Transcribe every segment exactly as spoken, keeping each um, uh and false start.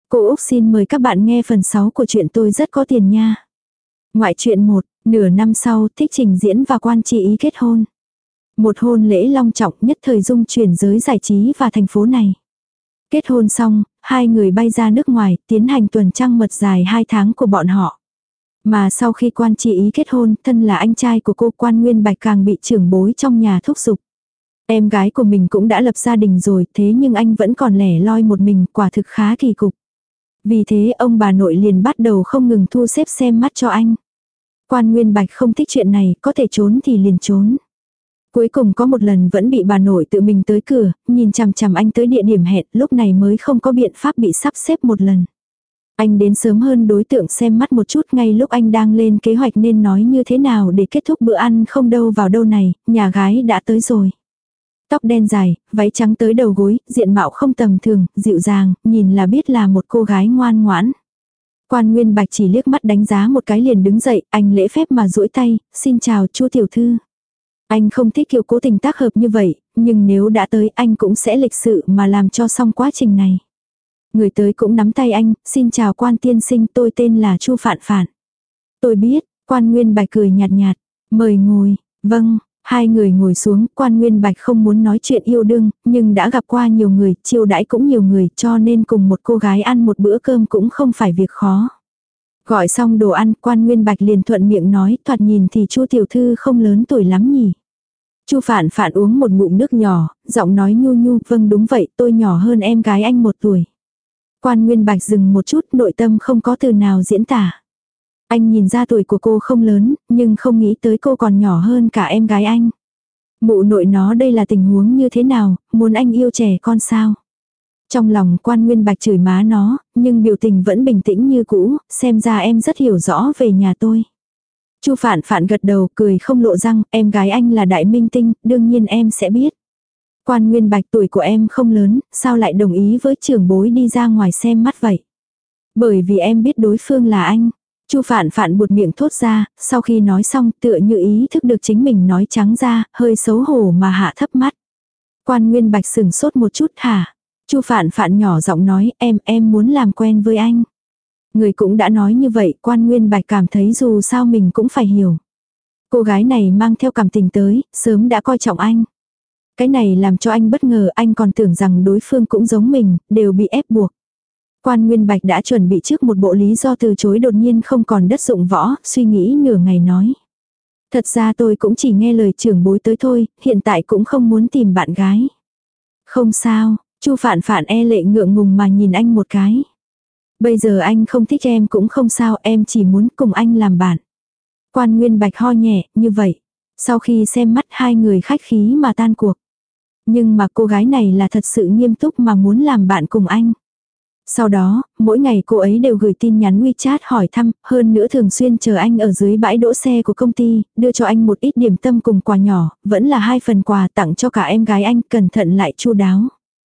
Cô Úc xin mời các bạn nghe phần sáu của chuyện Tôi rất có tiền nha. Ngoại truyện một, nửa năm sau, Thích trình diễn và Quan Chi Ý kết hôn. Một hôn lễ long trọng nhất thời dung chuyển giới giải trí và thành phố này. Kết hôn xong, hai người bay ra nước ngoài, tiến hành tuần trăng mật dài hai tháng của bọn họ. Mà sau khi Quan Chi Ý kết hôn, thân là anh trai của cô, Quan Nguyên Bạch càng bị trưởng bối trong nhà thúc giục. Em gái của mình cũng đã lập gia đình rồi, thế nhưng anh vẫn còn lẻ loi một mình, quả thực khá kỳ cục. Vì thế ông bà nội liền bắt đầu không ngừng thu xếp xem mắt cho anh. Quan Nguyên Bạch không thích chuyện này, có thể trốn thì liền trốn. Cuối cùng có một lần vẫn bị bà nội tự mình tới cửa, nhìn chằm chằm anh tới địa điểm hẹn, lúc này mới không có biện pháp bị sắp xếp một lần. Anh đến sớm hơn đối tượng xem mắt một chút, ngay lúc anh đang lên kế hoạch nên nói như thế nào để kết thúc bữa ăn không đâu vào đâu này, nhà gái đã tới rồi. Tóc đen dài, váy trắng tới đầu gối, diện mạo không tầm thường, dịu dàng, nhìn là biết là một cô gái ngoan ngoãn. Quan Nguyên Bạch chỉ liếc mắt đánh giá một cái liền đứng dậy, anh lễ phép mà duỗi tay, xin chào Chu tiểu thư. Anh không thích kiểu cố tình tác hợp như vậy, nhưng nếu đã tới anh cũng sẽ lịch sự mà làm cho xong quá trình này. Người tới cũng nắm tay anh, xin chào Quan tiên sinh, tôi tên là Chu Phạn Phạn. Tôi biết, Quan Nguyên Bạch cười nhạt nhạt, mời ngồi, vâng. Hai người ngồi xuống, Quan Nguyên Bạch không muốn nói chuyện yêu đương, nhưng đã gặp qua nhiều người, chiêu đãi cũng nhiều người, cho nên cùng một cô gái ăn một bữa cơm cũng không phải việc khó. Gọi xong đồ ăn, Quan Nguyên Bạch liền thuận miệng nói, thoạt nhìn thì Chu tiểu thư không lớn tuổi lắm nhỉ. Chu Phạn Phạn uống một ngụm nước nhỏ, giọng nói nhu nhu, vâng đúng vậy, tôi nhỏ hơn em gái anh một tuổi. Quan Nguyên Bạch dừng một chút, nội tâm không có từ nào diễn tả. Anh nhìn ra tuổi của cô không lớn, nhưng không nghĩ tới cô còn nhỏ hơn cả em gái anh. Mụ nội nó đây là tình huống như thế nào, muốn anh yêu trẻ con sao? Trong lòng Quan Nguyên Bạch chửi má nó, nhưng biểu tình vẫn bình tĩnh như cũ, xem ra em rất hiểu rõ về nhà tôi. Chu Phạn Phạn gật đầu cười không lộ răng, em gái anh là đại minh tinh, đương nhiên em sẽ biết. Quan Nguyên Bạch tuổi của em không lớn, sao lại đồng ý với trưởng bối đi ra ngoài xem mắt vậy? Bởi vì em biết đối phương là anh. Chu Phạn Phạn buột miệng thốt ra, sau khi nói xong tựa như ý thức được chính mình nói trắng ra, hơi xấu hổ mà hạ thấp mắt. Quan Nguyên Bạch sừng sốt một chút hả? Chu Phạn Phạn nhỏ giọng nói, em, em muốn làm quen với anh. Người cũng đã nói như vậy, Quan Nguyên Bạch cảm thấy dù sao mình cũng phải hiểu. Cô gái này mang theo cảm tình tới, sớm đã coi trọng anh. Cái này làm cho anh bất ngờ, anh còn tưởng rằng đối phương cũng giống mình, đều bị ép buộc. Quan Nguyên Bạch đã chuẩn bị trước một bộ lý do từ chối đột nhiên không còn đất dụng võ, suy nghĩ nửa ngày nói. Thật ra tôi cũng chỉ nghe lời trưởng bối tới thôi, hiện tại cũng không muốn tìm bạn gái. Không sao, Chu Phạn Phạn e lệ ngượng ngùng mà nhìn anh một cái. Bây giờ anh không thích em cũng không sao, em chỉ muốn cùng anh làm bạn. Quan Nguyên Bạch ho nhẹ, như vậy. Sau khi xem mắt hai người khách khí mà tan cuộc. Nhưng mà cô gái này là thật sự nghiêm túc mà muốn làm bạn cùng anh. Sau đó, mỗi ngày cô ấy đều gửi tin nhắn WeChat hỏi thăm, hơn nữa thường xuyên chờ anh ở dưới bãi đỗ xe của công ty, đưa cho anh một ít điểm tâm cùng quà nhỏ, vẫn là hai phần quà tặng cho cả em gái anh, cẩn thận lại chu đáo.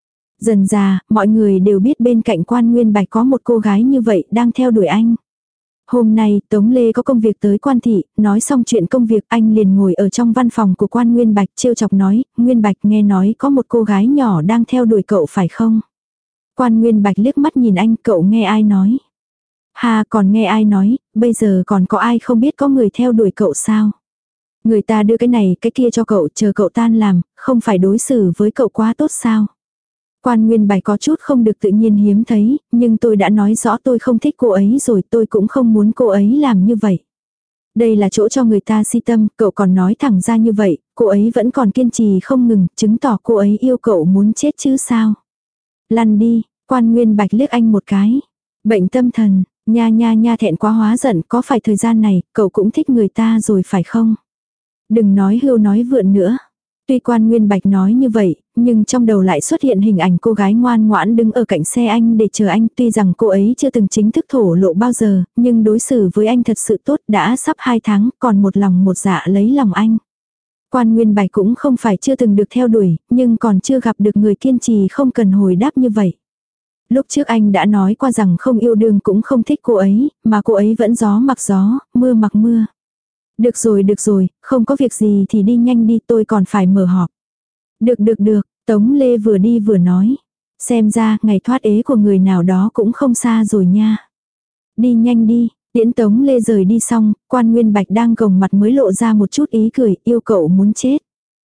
Dần già, mọi người đều biết bên cạnh Quan Nguyên Bạch có một cô gái như vậy đang theo đuổi anh. Hôm nay, Tống Lê có công việc tới Quan thị, nói xong chuyện công việc anh liền ngồi ở trong văn phòng của Quan Nguyên Bạch trêu chọc nói, Nguyên Bạch nghe nói có một cô gái nhỏ đang theo đuổi cậu phải không? Quan Nguyên Bạch liếc mắt nhìn anh, cậu nghe ai nói? Ha, còn nghe ai nói, bây giờ còn có ai không biết có người theo đuổi cậu sao? Người ta đưa cái này cái kia cho cậu, chờ cậu tan làm, không phải đối xử với cậu quá tốt sao? Quan Nguyên Bạch có chút không được tự nhiên hiếm thấy, nhưng tôi đã nói rõ tôi không thích cô ấy rồi, tôi cũng không muốn cô ấy làm như vậy. Đây là chỗ cho người ta si tâm, cậu còn nói thẳng ra như vậy, cô ấy vẫn còn kiên trì không ngừng, chứng tỏ cô ấy yêu cậu muốn chết chứ sao? Lăn đi, Quan Nguyên Bạch liếc anh một cái. Bệnh tâm thần, nha nha nha thẹn quá hóa giận, có phải thời gian này, cậu cũng thích người ta rồi phải không? Đừng nói hưu nói vượn nữa. Tuy Quan Nguyên Bạch nói như vậy, nhưng trong đầu lại xuất hiện hình ảnh cô gái ngoan ngoãn đứng ở cạnh xe anh để chờ anh. Tuy rằng cô ấy chưa từng chính thức thổ lộ bao giờ, nhưng đối xử với anh thật sự tốt, đã sắp hai tháng, còn một lòng một dạ lấy lòng anh. Quan Nguyên Bạch cũng không phải chưa từng được theo đuổi, nhưng còn chưa gặp được người kiên trì không cần hồi đáp như vậy. Lúc trước anh đã nói qua rằng không yêu đương cũng không thích cô ấy, mà cô ấy vẫn gió mặc gió, mưa mặc mưa. Được rồi được rồi, không có việc gì thì đi nhanh đi, tôi còn phải mở họp. Được được được, Tống Lê vừa đi vừa nói. Xem ra, ngày thoát ế của người nào đó cũng không xa rồi nha. Đi nhanh đi, tiễn Tống Lê rời đi xong, Quan Nguyên Bạch đang gồng mặt mới lộ ra một chút ý cười, yêu cậu muốn chết.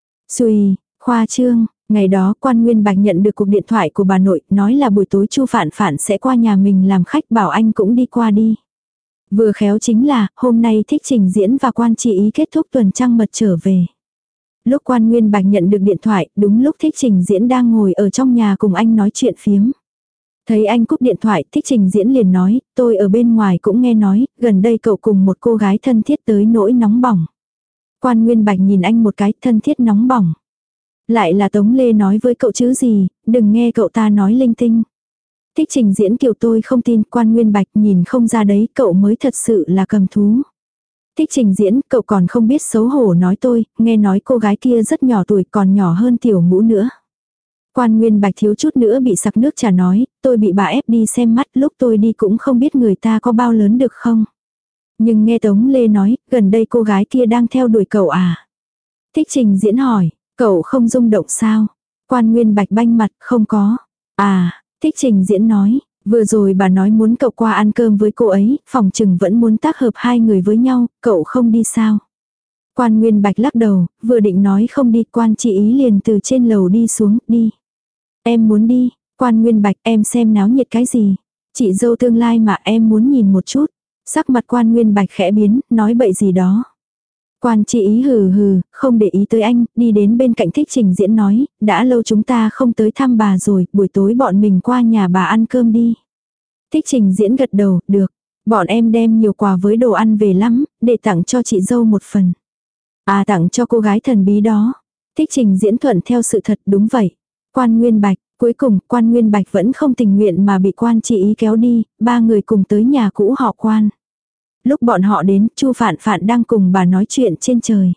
Xùi, khoa trương, ngày đó Quan Nguyên Bạch nhận được cuộc điện thoại của bà nội, nói là buổi tối Chu Phạn Phạn sẽ qua nhà mình làm khách, bảo anh cũng đi qua đi. Vừa khéo chính là, hôm nay Thích Trình Diễn và Quan Chi Ý kết thúc tuần trăng mật trở về. Lúc Quan Nguyên Bạch nhận được điện thoại, đúng lúc Thích Trình Diễn đang ngồi ở trong nhà cùng anh nói chuyện phiếm. Thấy anh cúp điện thoại, Thích Trình Diễn liền nói, tôi ở bên ngoài cũng nghe nói, gần đây cậu cùng một cô gái thân thiết tới nỗi nóng bỏng. Quan Nguyên Bạch nhìn anh một cái, thân thiết nóng bỏng. Lại là Tống Lê nói với cậu chứ gì, đừng nghe cậu ta nói linh tinh. Thích Trình Diễn kiểu tôi không tin, Quan Nguyên Bạch nhìn không ra đấy, cậu mới thật sự là cầm thú. Thích Trình Diễn, cậu còn không biết xấu hổ nói tôi, nghe nói cô gái kia rất nhỏ tuổi, còn nhỏ hơn Tiểu Ngũ nữa. Quan Nguyên Bạch thiếu chút nữa bị sặc nước trà nói, tôi bị bà ép đi xem mắt, lúc tôi đi cũng không biết người ta có bao lớn được không. Nhưng nghe Tống Lê nói, gần đây cô gái kia đang theo đuổi cậu à. Thích Trình Diễn hỏi, cậu không rung động sao? Quan Nguyên Bạch banh mặt, không có. À, Thích Trình Diễn nói, vừa rồi bà nói muốn cậu qua ăn cơm với cô ấy, phòng trừng vẫn muốn tác hợp hai người với nhau, cậu không đi sao? Quan Nguyên Bạch lắc đầu, vừa định nói không đi, Quan Chi Ý liền từ trên lầu đi xuống, đi. Em muốn đi, Quan Nguyên Bạch, em xem náo nhiệt cái gì? Chị dâu tương lai mà em muốn nhìn một chút. Sắc mặt Quan Nguyên Bạch khẽ biến, nói bậy gì đó. Quan Chi Ý hừ hừ, không để ý tới anh, đi đến bên cạnh Thích Trình Diễn nói, đã lâu chúng ta không tới thăm bà rồi, buổi tối bọn mình qua nhà bà ăn cơm đi. Thích Trình Diễn gật đầu, được. Bọn em đem nhiều quà với đồ ăn về lắm, để tặng cho chị dâu một phần. À, tặng cho cô gái thần bí đó. Thích Trình Diễn thuận theo sự thật, đúng vậy. Quan Nguyên Bạch, cuối cùng Quan Nguyên Bạch vẫn không tình nguyện mà bị Quan Chi Ý kéo đi, ba người cùng tới nhà cũ họ Quan. Lúc bọn họ đến, Chu Phạn Phạn đang cùng bà nói chuyện trên trời.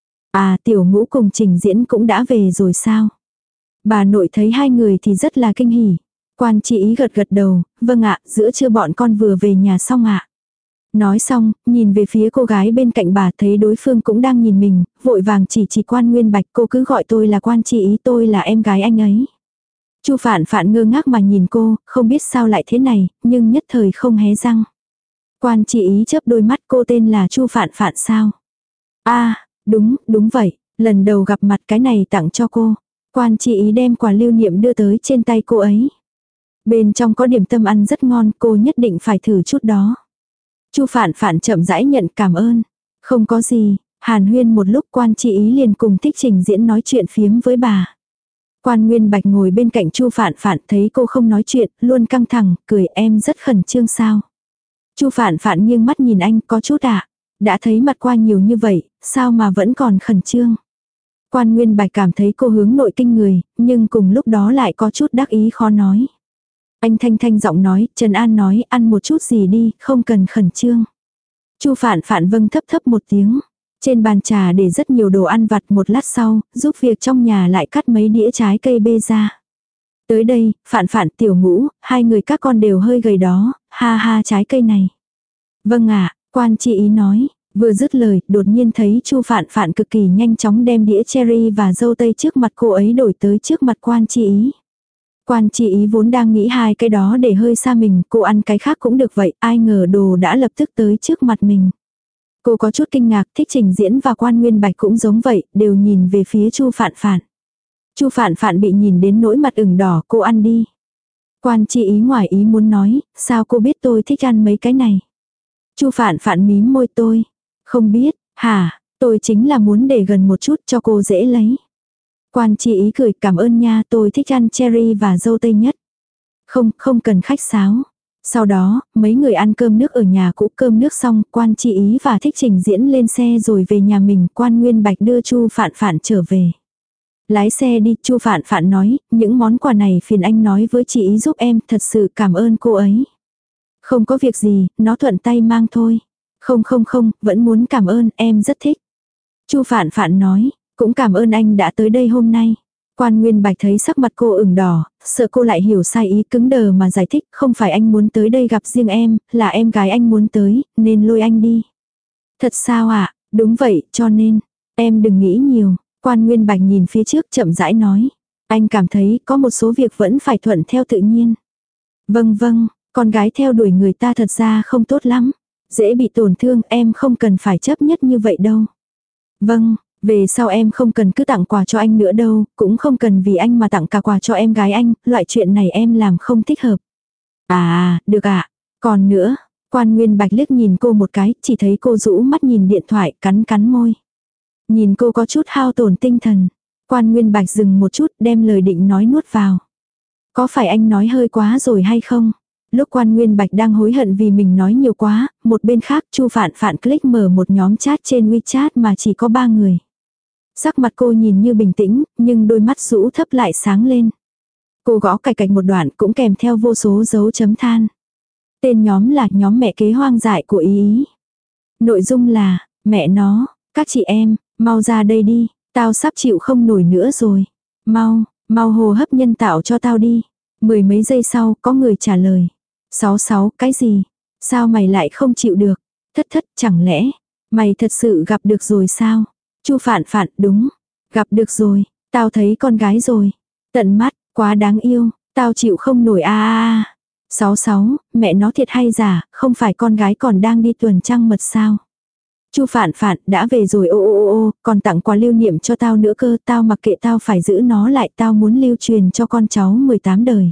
À, Tiểu Ngũ cùng Trình Diễn cũng đã về rồi sao? Bà nội thấy hai người thì rất là kinh hỉ. Quan Chi Ý gật gật đầu, vâng ạ, giữa trưa bọn con vừa về nhà xong ạ. Nói xong, nhìn về phía cô gái bên cạnh bà, thấy đối phương cũng đang nhìn mình, vội vàng chỉ chỉ Quan Nguyên Bạch, cô cứ gọi tôi là Quan Chi Ý, tôi là em gái anh ấy. Chu Phạn Phạn ngơ ngác mà nhìn cô, không biết sao lại thế này, nhưng nhất thời không hé răng. Quan Chi Ý chớp đôi mắt, cô tên là Chu Phạn Phạn sao? À, đúng, đúng vậy, lần đầu gặp mặt cái này tặng cho cô. Quan Chi Ý đem quà lưu niệm đưa tới trên tay cô ấy. Bên trong có điểm tâm ăn rất ngon, cô nhất định phải thử chút đó. Chu Phạn Phạn chậm rãi nhận, cảm ơn. Không có gì, hàn huyên một lúc Quan Chi Ý liền cùng Thích Trình Diễn nói chuyện phiếm với bà. Quan Nguyên Bạch ngồi bên cạnh Chu Phạn Phạn thấy cô không nói chuyện, luôn căng thẳng, cười, em rất khẩn trương sao. Chu Phạn Phạn nghiêng mắt nhìn anh, có chút ạ. À? Đã thấy mặt qua nhiều như vậy, sao mà vẫn còn khẩn trương. Quan Nguyên Bạch cảm thấy cô hướng nội kinh người, nhưng cùng lúc đó lại có chút đắc ý khó nói. Anh thanh thanh giọng nói, Trần An nói, ăn một chút gì đi, không cần khẩn trương. Chu Phạn Phạn vâng thấp thấp một tiếng. Trên bàn trà để rất nhiều đồ ăn vặt, một lát sau, giúp việc trong nhà lại cắt mấy đĩa trái cây bê ra. Tới đây, Phạn Phạn, Tiểu Ngũ, hai người các con đều hơi gầy đó, ha ha trái cây này. Vâng ạ, Quan Chi Ý nói, vừa dứt lời, đột nhiên thấy Chu Phạn Phạn cực kỳ nhanh chóng đem đĩa cherry và dâu tây trước mặt cô ấy đổi tới trước mặt Quan Chi Ý. Quan Chi Ý vốn đang nghĩ hai cái đó để hơi xa mình, cô ăn cái khác cũng được vậy, ai ngờ đồ đã lập tức tới trước mặt mình. Cô có chút kinh ngạc, Thích Trình Diễn và Quan Nguyên Bạch cũng giống vậy, đều nhìn về phía Chu Phạn Phạn. Chu Phạn Phạn bị nhìn đến nỗi mặt ửng đỏ, cô ăn đi. Quan Chi Ý ngoài ý muốn nói, sao cô biết tôi thích ăn mấy cái này. Chu Phạn Phạn mím môi, tôi không biết, hả, tôi chính là muốn để gần một chút cho cô dễ lấy. Quan Chi Ý cười, cảm ơn nha, tôi thích ăn cherry và dâu tây nhất. Không, không cần khách sáo. Sau đó, mấy người ăn cơm nước ở nhà cũ, cơm nước xong, Quan Chi Ý và Thích Trình Diễn lên xe rồi về nhà mình, Quan Nguyên Bạch đưa Chu Phạn Phạn trở về. Lái xe đi, Chu Phạn Phạn nói, những món quà này phiền anh nói với chị Ý giúp em, thật sự cảm ơn cô ấy. Không có việc gì, nó thuận tay mang thôi. Không không không, vẫn muốn cảm ơn, em rất thích. Chu Phạn Phạn nói, cũng cảm ơn anh đã tới đây hôm nay. Quan Nguyên Bạch thấy sắc mặt cô ửng đỏ, sợ cô lại hiểu sai ý, cứng đờ mà giải thích, không phải anh muốn tới đây gặp riêng em, là em gái anh muốn tới, nên lôi anh đi. Thật sao ạ, à? Đúng vậy, cho nên, em đừng nghĩ nhiều. Quan Nguyên Bạch nhìn phía trước chậm rãi nói. Anh cảm thấy có một số việc vẫn phải thuận theo tự nhiên. Vâng vâng, con gái theo đuổi người ta thật ra không tốt lắm. Dễ bị tổn thương, em không cần phải chấp nhất như vậy đâu. Vâng, về sau em không cần cứ tặng quà cho anh nữa đâu, cũng không cần vì anh mà tặng cả quà cho em gái anh, loại chuyện này em làm không thích hợp. À, được ạ. Còn nữa, Quan Nguyên Bạch liếc nhìn cô một cái, chỉ thấy cô rũ mắt nhìn điện thoại, cắn cắn môi. Nhìn cô có chút hao tổn tinh thần. Quan Nguyên Bạch dừng một chút, đem lời định nói nuốt vào. Có phải anh nói hơi quá rồi hay không? Lúc Quan Nguyên Bạch đang hối hận vì mình nói nhiều quá, một bên khác Chu Phạn Phạn click mở một nhóm chat trên WeChat mà chỉ có ba người. Sắc mặt cô nhìn như bình tĩnh, nhưng đôi mắt rũ thấp lại sáng lên. Cô gõ cạch cạch một đoạn cũng kèm theo vô số dấu chấm than. Tên nhóm là nhóm mẹ kế hoang dại của Ý Ý. Nội dung là, mẹ nó, các chị em, mau ra đây đi, tao sắp chịu không nổi nữa rồi. Mau, mau hô hấp nhân tạo cho tao đi. Mười mấy giây sau có người trả lời. Sáu sáu, cái gì? Sao mày lại không chịu được? Thất thất, chẳng lẽ, mày thật sự gặp được rồi sao? Chu Phạn Phạn, đúng. Gặp được rồi, tao thấy con gái rồi. Tận mắt, quá đáng yêu, tao chịu không nổi a a a. Sáu sáu, mẹ nó thiệt hay giả, không phải con gái còn đang đi tuần trăng mật sao? Chu Phạn Phạn, đã về rồi ô ô ô ô, còn tặng quà lưu niệm cho tao nữa cơ, tao mặc kệ, tao phải giữ nó lại, tao muốn lưu truyền cho con cháu mười tám đời.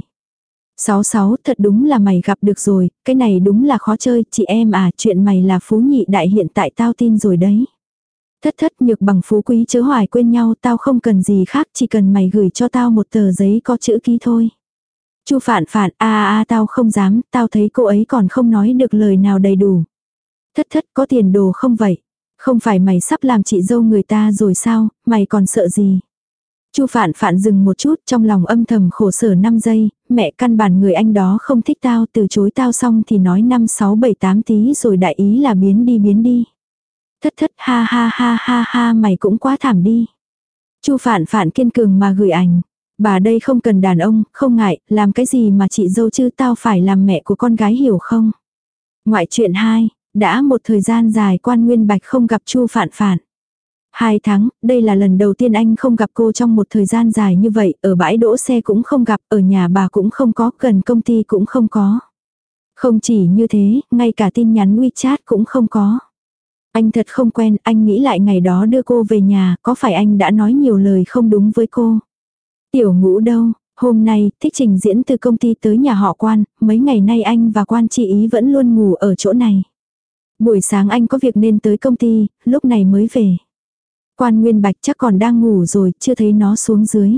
Sáu sáu, thật đúng là mày gặp được rồi, cái này đúng là khó chơi, chị em à, chuyện mày là phú nhị đại hiện tại tao tin rồi đấy. Thất thất, nhược bằng phú quý chớ hoài quên nhau, tao không cần gì khác, chỉ cần mày gửi cho tao một tờ giấy có chữ ký thôi. Chu Phạn Phạn, a a a, tao không dám, tao thấy cô ấy còn không nói được lời nào đầy đủ. Thất thất, có tiền đồ không vậy? Không phải mày sắp làm chị dâu người ta rồi sao, mày còn sợ gì? Chu Phạn Phạn dừng một chút, trong lòng âm thầm khổ sở năm giây, mẹ, căn bản người anh đó không thích tao, từ chối tao xong thì nói năm sáu bảy tám tí rồi đại ý là biến đi biến đi. Thất thất, ha ha ha ha ha, mày cũng quá thảm đi. Chu Phạn Phạn kiên cường mà gửi ảnh. Bà đây không cần đàn ông, không ngại, làm cái gì mà chị dâu chứ, tao phải làm mẹ của con gái hiểu không? Ngoại truyện hai, đã một thời gian dài Quan Nguyên Bạch không gặp Chu Phạn Phạn. Hai tháng, đây là lần đầu tiên anh không gặp cô trong một thời gian dài như vậy, ở bãi đỗ xe cũng không gặp, ở nhà bà cũng không có, gần công ty cũng không có. Không chỉ như thế, ngay cả tin nhắn WeChat cũng không có. Anh thật không quen, anh nghĩ lại ngày đó đưa cô về nhà, có phải anh đã nói nhiều lời không đúng với cô? Tiểu Ngũ đâu, hôm nay, thích trình diễn từ công ty tới nhà họ Quan, mấy ngày nay anh và Quan chị Ý vẫn luôn ngủ ở chỗ này. Buổi sáng anh có việc nên tới công ty, lúc này mới về. Quan Nguyên Bạch chắc còn đang ngủ rồi, chưa thấy nó xuống dưới.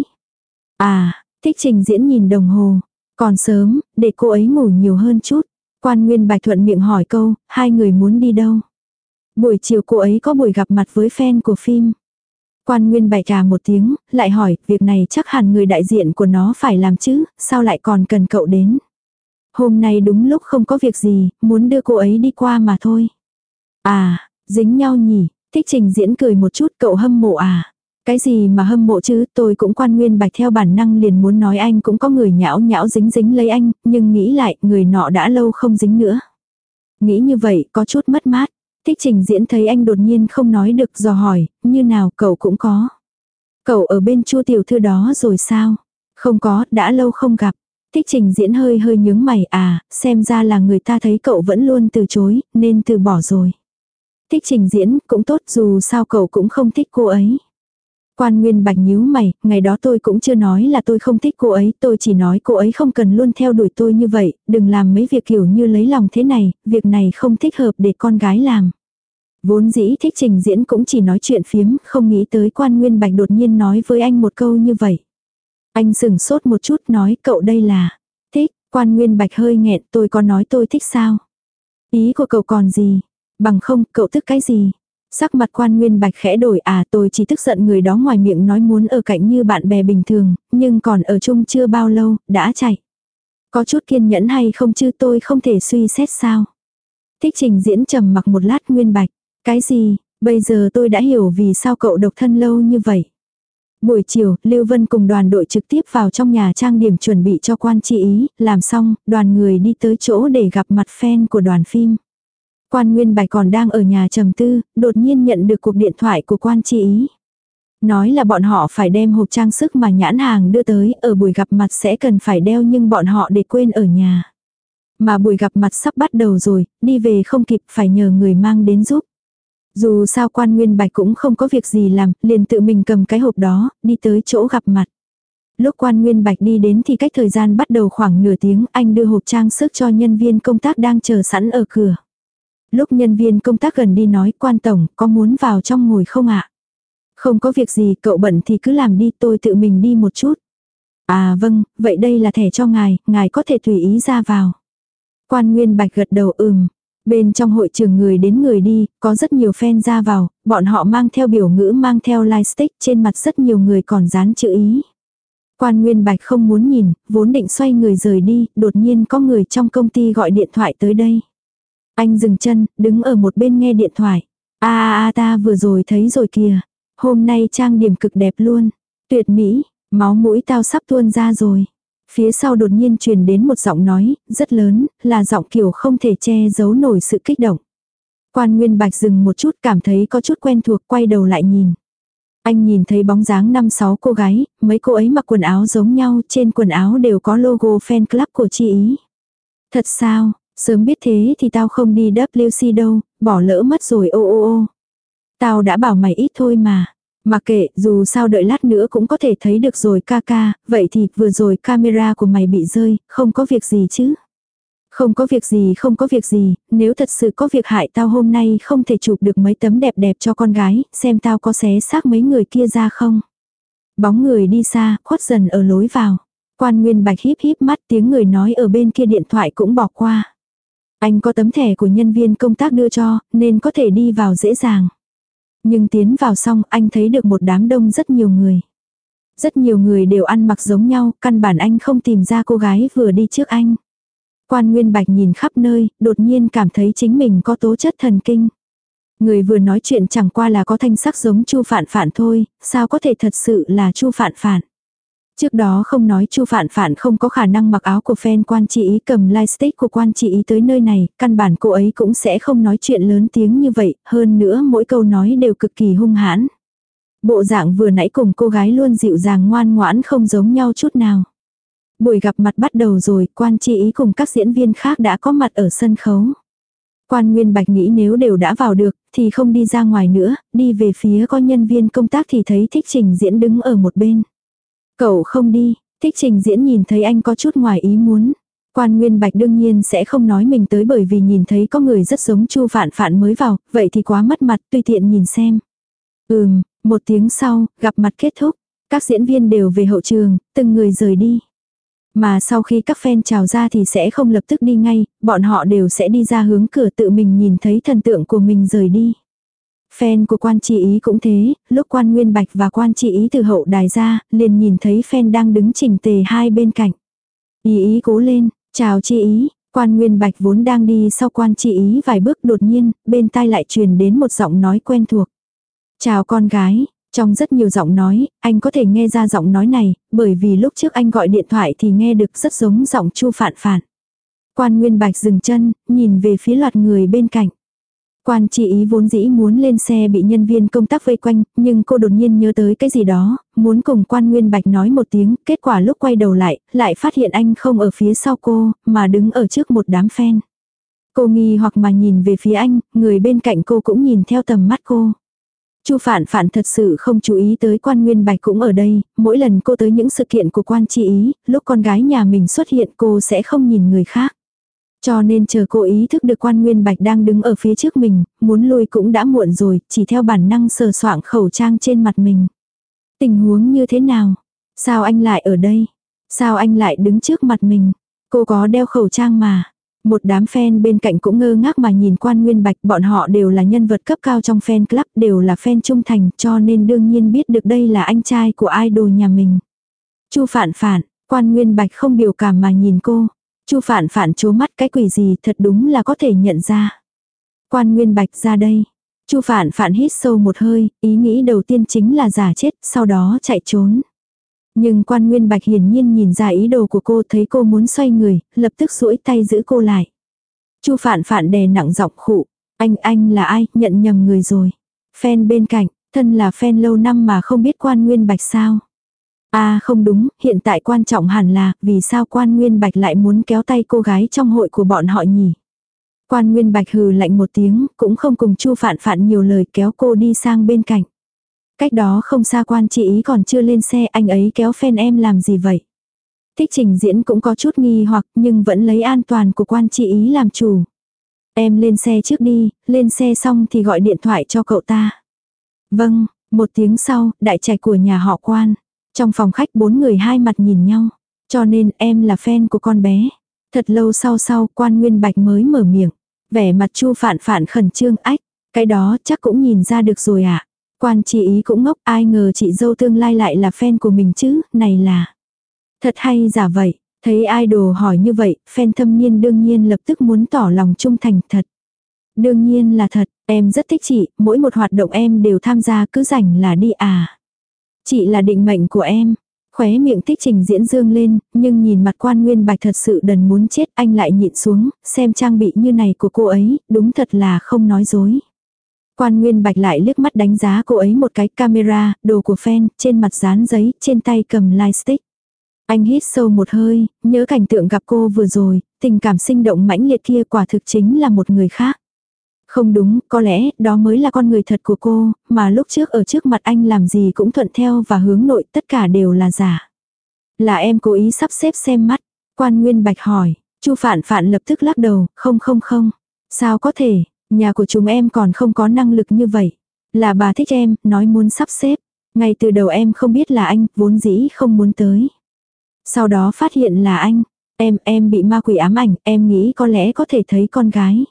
À, thích trình diễn nhìn đồng hồ. Còn sớm, để cô ấy ngủ nhiều hơn chút. Quan Nguyên Bạch thuận miệng hỏi câu, hai người muốn đi đâu? Buổi chiều cô ấy có buổi gặp mặt với fan của phim. Quan Nguyên Bạch à một tiếng, lại hỏi, việc này chắc hẳn người đại diện của nó phải làm chứ, sao lại còn cần cậu đến? Hôm nay đúng lúc không có việc gì, muốn đưa cô ấy đi qua mà thôi. À, dính nhau nhỉ, thích trình diễn cười một chút, cậu hâm mộ à? Cái gì mà hâm mộ chứ, tôi cũng Quan Nguyên Bạch theo bản năng liền muốn nói anh cũng có người nhão nhão dính dính lấy anh, nhưng nghĩ lại, người nọ đã lâu không dính nữa. Nghĩ như vậy, có chút mất mát. Thích trình diễn thấy anh đột nhiên không nói được, dò hỏi, như nào cậu cũng có. Cậu ở bên Chu tiểu thư đó rồi sao? Không có, đã lâu không gặp. Thích trình diễn hơi hơi nhướng mày, à, xem ra là người ta thấy cậu vẫn luôn từ chối, nên từ bỏ rồi. Thích trình diễn, cũng tốt, dù sao cậu cũng không thích cô ấy. Quan Nguyên Bạch nhíu mày, ngày đó tôi cũng chưa nói là tôi không thích cô ấy, tôi chỉ nói cô ấy không cần luôn theo đuổi tôi như vậy, đừng làm mấy việc kiểu như lấy lòng thế này, việc này không thích hợp để con gái làm. Vốn dĩ thích trình diễn cũng chỉ nói chuyện phiếm, không nghĩ tới Quan Nguyên Bạch đột nhiên nói với anh một câu như vậy. Anh sừng sốt một chút nói cậu đây là thích. Quan Nguyên Bạch hơi nghẹn, tôi có nói tôi thích sao? Ý của cậu còn gì? Bằng không, cậu tức cái gì? Sắc mặt Quan Nguyên Bạch khẽ đổi, à, tôi chỉ tức giận người đó ngoài miệng nói muốn ở cạnh như bạn bè bình thường, nhưng còn ở chung chưa bao lâu, đã chạy. Có chút kiên nhẫn hay không chứ, tôi không thể suy xét sao? Thích trình diễn trầm mặc một lát. Nguyên Bạch, cái gì? Bây giờ tôi đã hiểu vì sao cậu độc thân lâu như vậy. Buổi chiều, Lưu Vân cùng đoàn đội trực tiếp vào trong nhà trang điểm chuẩn bị cho Quan chị Ý, làm xong, đoàn người đi tới chỗ để gặp mặt fan của đoàn phim. Quan Nguyên Bạch còn đang ở nhà trầm tư, đột nhiên nhận được cuộc điện thoại của Quan chị Ý. Nói là bọn họ phải đem hộp trang sức mà nhãn hàng đưa tới, ở buổi gặp mặt sẽ cần phải đeo nhưng bọn họ để quên ở nhà. Mà buổi gặp mặt sắp bắt đầu rồi, đi về không kịp phải nhờ người mang đến giúp. Dù sao Quan Nguyên Bạch cũng không có việc gì làm, liền tự mình cầm cái hộp đó, đi tới chỗ gặp mặt. Lúc Quan Nguyên Bạch đi đến thì cách thời gian bắt đầu khoảng nửa tiếng, anh đưa hộp trang sức cho nhân viên công tác đang chờ sẵn ở cửa. Lúc nhân viên công tác gần đi nói, Quan Tổng, có muốn vào trong ngồi không ạ? Không có việc gì, cậu bận thì cứ làm đi, tôi tự mình đi một chút. À vâng, vậy đây là thẻ cho ngài, ngài có thể tùy ý ra vào. Quan Nguyên Bạch gật đầu ừm. Bên trong hội trường người đến người đi, có rất nhiều fan ra vào, bọn họ mang theo biểu ngữ mang theo lightstick, trên mặt rất nhiều người còn dán chữ ý. Quan Nguyên Bạch không muốn nhìn, vốn định xoay người rời đi, đột nhiên có người trong công ty gọi điện thoại tới đây. Anh dừng chân, đứng ở một bên nghe điện thoại. A a a ta vừa rồi thấy rồi kìa. Hôm nay trang điểm cực đẹp luôn. Tuyệt mỹ, máu mũi tao sắp tuôn ra rồi. Phía sau đột nhiên truyền đến một giọng nói, rất lớn, là giọng kiểu không thể che giấu nổi sự kích động. Quan Nguyên Bạch dừng một chút cảm thấy có chút quen thuộc, quay đầu lại nhìn. Anh nhìn thấy bóng dáng năm sáu cô gái, mấy cô ấy mặc quần áo giống nhau, trên quần áo đều có logo fan club của Chi Ý. Thật sao, sớm biết thế thì tao không đi W C đâu, bỏ lỡ mất rồi ô ô ô. Tao đã bảo mày ít thôi mà. Mà kệ, dù sao đợi lát nữa cũng có thể thấy được rồi ca ca, vậy thì vừa rồi camera của mày bị rơi, không có việc gì chứ. Không có việc gì không có việc gì, nếu thật sự có việc hại tao hôm nay không thể chụp được mấy tấm đẹp đẹp cho con gái, xem tao có xé xác mấy người kia ra không. Bóng người đi xa, khuất dần ở lối vào. Quan Nguyên Bạch híp híp mắt, tiếng người nói ở bên kia điện thoại cũng bỏ qua. Anh có tấm thẻ của nhân viên công tác đưa cho, nên có thể đi vào dễ dàng. Nhưng tiến vào xong anh thấy được một đám đông rất nhiều người. Rất nhiều người đều ăn mặc giống nhau, căn bản anh không tìm ra cô gái vừa đi trước anh. Quan Nguyên Bạch nhìn khắp nơi, đột nhiên cảm thấy chính mình có tố chất thần kinh. Người vừa nói chuyện chẳng qua là có thanh sắc giống Chu Phạn Phạn thôi, sao có thể thật sự là Chu Phạn Phạn. Trước đó không nói Chu Phạn Phạn không có khả năng mặc áo của fan Quan Chi Ý cầm lightstick của Quan Chi Ý tới nơi này, căn bản cô ấy cũng sẽ không nói chuyện lớn tiếng như vậy, hơn nữa mỗi câu nói đều cực kỳ hung hãn. Bộ dạng vừa nãy cùng cô gái luôn dịu dàng ngoan ngoãn không giống nhau chút nào. Buổi gặp mặt bắt đầu rồi, Quan Chi Ý cùng các diễn viên khác đã có mặt ở sân khấu. Quan Nguyên Bạch nghĩ nếu đều đã vào được, thì không đi ra ngoài nữa, đi về phía có nhân viên công tác thì thấy Thích Trình Diễn đứng ở một bên. Cậu không đi, Thích Trình Diễn nhìn thấy anh có chút ngoài ý muốn. Quan Nguyên Bạch đương nhiên sẽ không nói mình tới bởi vì nhìn thấy có người rất giống Chu Phạn Phạn mới vào, vậy thì quá mất mặt, tùy tiện nhìn xem. Ừm, một tiếng sau, gặp mặt kết thúc, các diễn viên đều về hậu trường, từng người rời đi. Mà sau khi các fan chào ra thì sẽ không lập tức đi ngay, bọn họ đều sẽ đi ra hướng cửa tự mình nhìn thấy thần tượng của mình rời đi. Fan của Quan Chi Ý cũng thế, lúc Quan Nguyên Bạch và Quan Chi Ý từ hậu đài ra, liền nhìn thấy fan đang đứng chỉnh tề hai bên cạnh. Ý Ý cố lên, chào Chi Ý, Quan Nguyên Bạch vốn đang đi sau Quan Chi Ý vài bước đột nhiên, bên tai lại truyền đến một giọng nói quen thuộc. Chào con gái. Trong rất nhiều giọng nói, anh có thể nghe ra giọng nói này, bởi vì lúc trước anh gọi điện thoại thì nghe được rất giống giọng Chu Phạn Phạn. Quan Nguyên Bạch dừng chân, nhìn về phía loạt người bên cạnh. Quan Chi Ý vốn dĩ muốn lên xe bị nhân viên công tác vây quanh, nhưng cô đột nhiên nhớ tới cái gì đó, muốn cùng Quan Nguyên Bạch nói một tiếng, kết quả lúc quay đầu lại, lại phát hiện anh không ở phía sau cô, mà đứng ở trước một đám fan. Cô nghi hoặc mà nhìn về phía anh, người bên cạnh cô cũng nhìn theo tầm mắt cô. Chu Phạn Phạn thật sự không chú ý tới Quan Nguyên Bạch cũng ở đây, mỗi lần cô tới những sự kiện của Quan Chi Ý, lúc con gái nhà mình xuất hiện cô sẽ không nhìn người khác. Cho nên chờ cô ý thức được Quan Nguyên Bạch đang đứng ở phía trước mình, muốn lui cũng đã muộn rồi, chỉ theo bản năng sờ soạng khẩu trang trên mặt mình. Tình huống như thế nào? Sao anh lại ở đây? Sao anh lại đứng trước mặt mình? Cô có đeo khẩu trang mà. Một đám fan bên cạnh cũng ngơ ngác mà nhìn Quan Nguyên Bạch, bọn họ đều là nhân vật cấp cao trong fan club, đều là fan trung thành, cho nên đương nhiên biết được đây là anh trai của idol nhà mình. Chu Phạn Phạn, Quan Nguyên Bạch không biểu cảm mà nhìn cô. Chu Phạn Phạn trố mắt, cái quỷ gì thật đúng là có thể nhận ra. Quan Nguyên Bạch ra đây. Chu Phạn Phạn hít sâu một hơi, ý nghĩ đầu tiên chính là giả chết, sau đó chạy trốn. Nhưng Quan Nguyên Bạch hiển nhiên nhìn ra ý đồ của cô, thấy cô muốn xoay người, lập tức duỗi tay giữ cô lại. Chu Phạn Phạn đè nặng giọng khụ, anh anh là ai, nhận nhầm người rồi. Fan bên cạnh, Thân là fan lâu năm mà không biết Quan Nguyên Bạch sao? À không đúng, hiện tại quan trọng hẳn là vì sao Quan Nguyên Bạch lại muốn kéo tay cô gái trong hội của bọn họ nhỉ? Quan Nguyên Bạch hừ lạnh một tiếng, cũng không cùng Chu Phạn Phạn nhiều lời, kéo cô đi sang bên cạnh. Cách đó không xa Quan Chị Ý còn chưa lên xe, anh ấy kéo fan em làm gì vậy? Thích Trình Diễn cũng có chút nghi hoặc nhưng vẫn lấy an toàn của Quan Chị Ý làm chủ. Em lên xe trước đi, lên xe xong thì gọi điện thoại cho cậu ta. Vâng, một tiếng sau, đại trạch của nhà họ Quan. Trong phòng khách bốn người hai mặt nhìn nhau. Cho nên em là fan của con bé. Thật lâu sau sau Quan Nguyên Bạch mới mở miệng. Vẻ mặt Chu Phạn Phạn khẩn trương ách. Cái đó chắc cũng nhìn ra được rồi ạ. À? Quan Chị Ý cũng ngốc, ai ngờ chị dâu tương lai lại là fan của mình chứ, này là. Thật hay giả vậy, thấy idol hỏi như vậy, fan thâm niên đương nhiên lập tức muốn tỏ lòng trung thành thật. Đương nhiên là thật, em rất thích chị, mỗi một hoạt động em đều tham gia, cứ rảnh là đi à. Chị là định mệnh của em. Khóe miệng Thích Trình Diễn dương lên, nhưng nhìn mặt Quan Nguyên Bạch thật sự đần muốn chết, anh lại nhịn xuống, xem trang bị như này của cô ấy, đúng thật là không nói dối. Quan Nguyên Bạch lại liếc mắt đánh giá cô ấy một cái, camera, đồ của fan, trên mặt dán giấy, trên tay cầm lightstick. Anh hít sâu một hơi, nhớ cảnh tượng gặp cô vừa rồi, tình cảm sinh động mãnh liệt kia quả thực chính là một người khác. Không đúng, có lẽ đó mới là con người thật của cô, mà lúc trước ở trước mặt anh làm gì cũng thuận theo và hướng nội, tất cả đều là giả. Là em cố ý sắp xếp xem mắt. Quan Nguyên Bạch hỏi, Chu Phạn Phạn lập tức lắc đầu, không không không. Sao có thể, nhà của chúng em còn không có năng lực như vậy. Là bà thích em, nói muốn sắp xếp. Ngay từ đầu em không biết là anh, vốn dĩ không muốn tới. Sau đó phát hiện là anh. Em, em bị ma quỷ ám ảnh, em nghĩ có lẽ có thể thấy con gái.